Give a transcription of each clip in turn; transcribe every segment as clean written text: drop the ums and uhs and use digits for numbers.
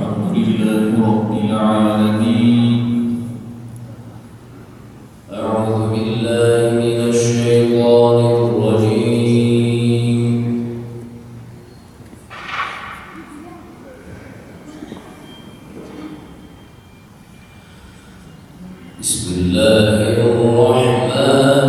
الحمد لله رب العالمين. أعوذ بالله من الشيطان الرجيم. بسم الله الرحمن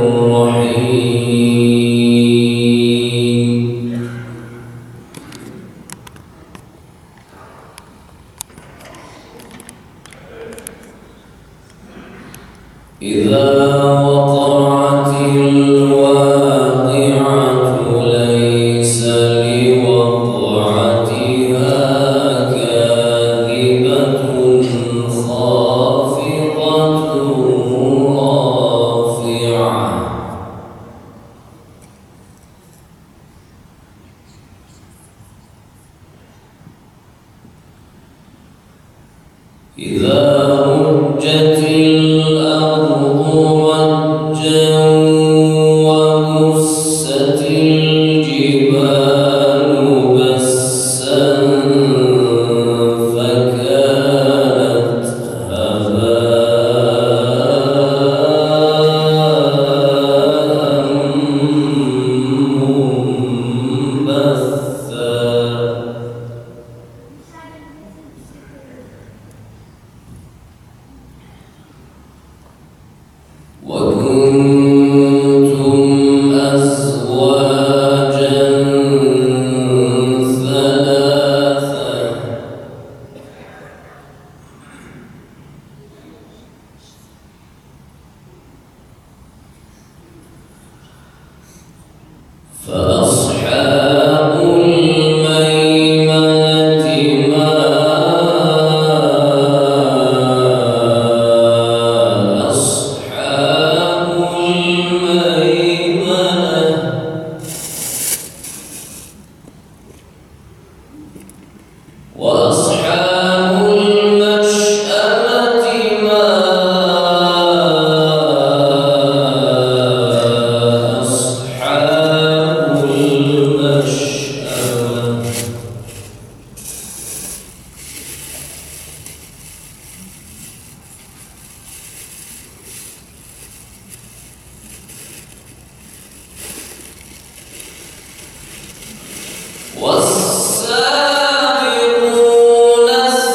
الرحيم. إذا وقعت الواقعة ليس لوقعتها كاذبة خافضة رافعة. إذا رجت الأرض رجا وبست الجبال بسا فكانت هباء منبثا. وكنتم أزواجا ثلاثا. فأصحاب الميمنة ما أصحاب الميمنة. وأصحاب المشأمة ما أصحاب المشأمة. والسابقون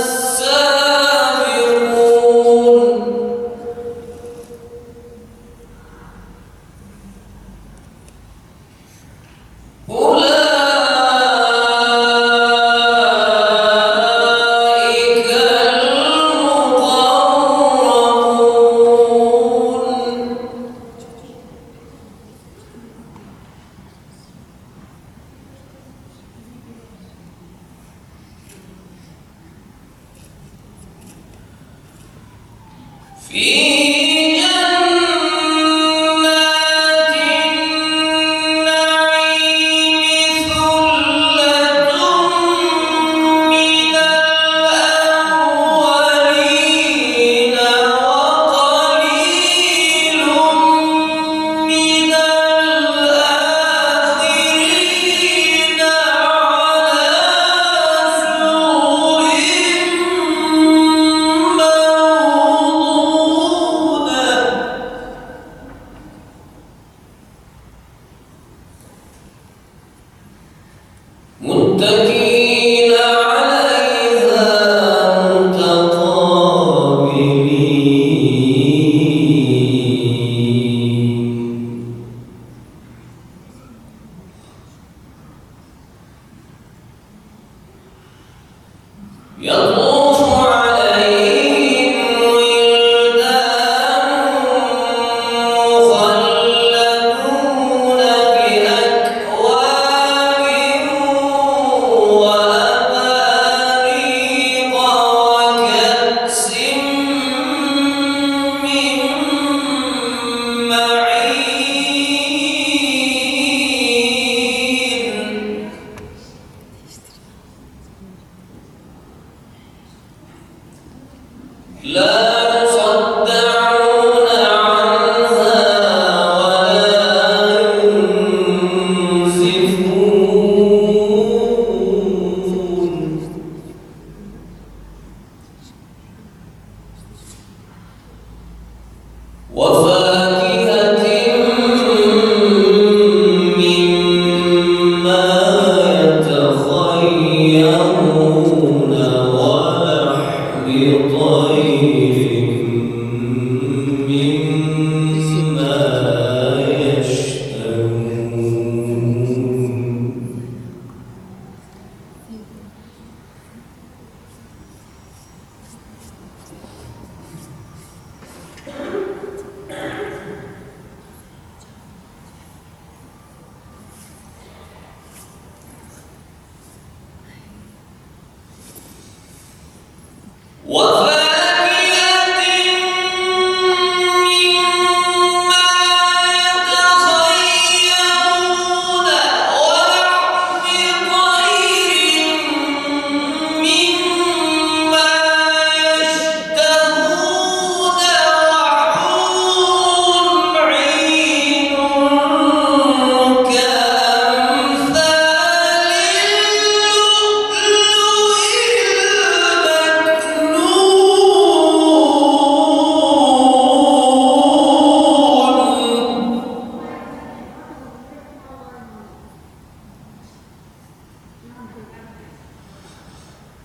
السابقون. أولئك المقربون. في جنات النعيم ثلة من الأولين وقليل من الآخرين على سرر متكئين عليها متقابلين. يطوف عليهم ولدان مخلدون بأكواب وأباريق وكأس من معين.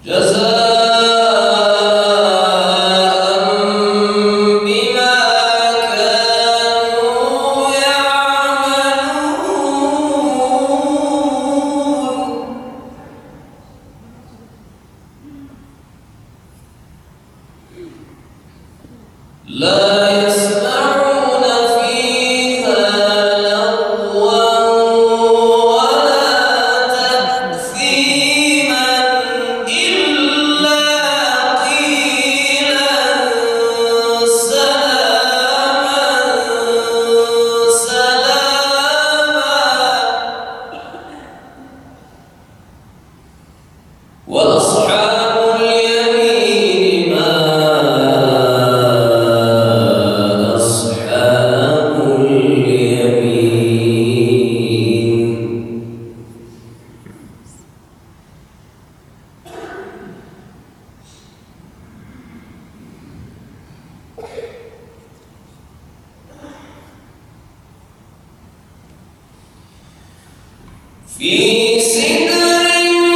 في سدر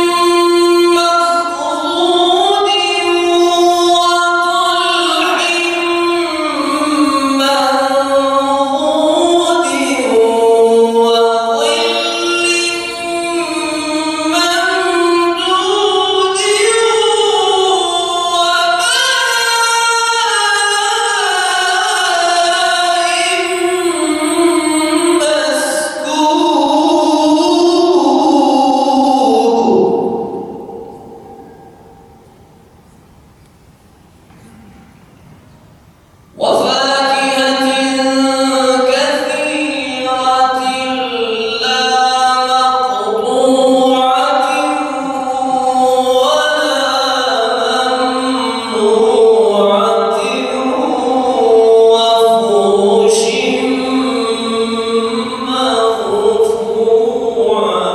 مخضود وطلح منضود وظل ممدود وفاكهة كثيرة لا مقطوعة ولا ممنوعة وفرش مرفوعة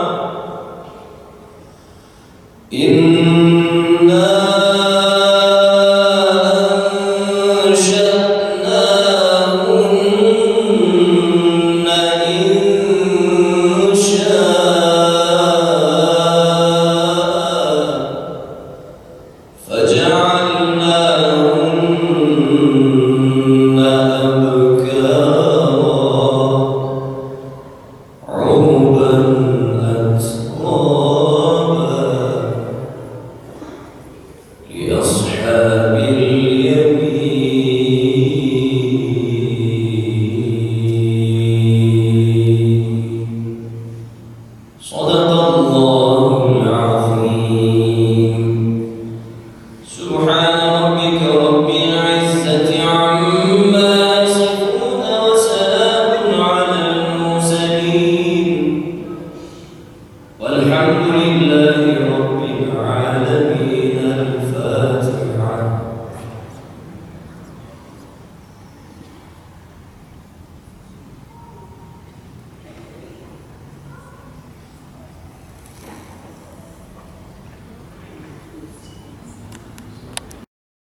إنا أنشأناهن إنشاء فجعلناهن أبكارا عربا أترابا لأصحاب اليمين. صدق الله العظيم. سبحان ربك رب العزة عما يصفون وسلام على المرسلين والحمد لله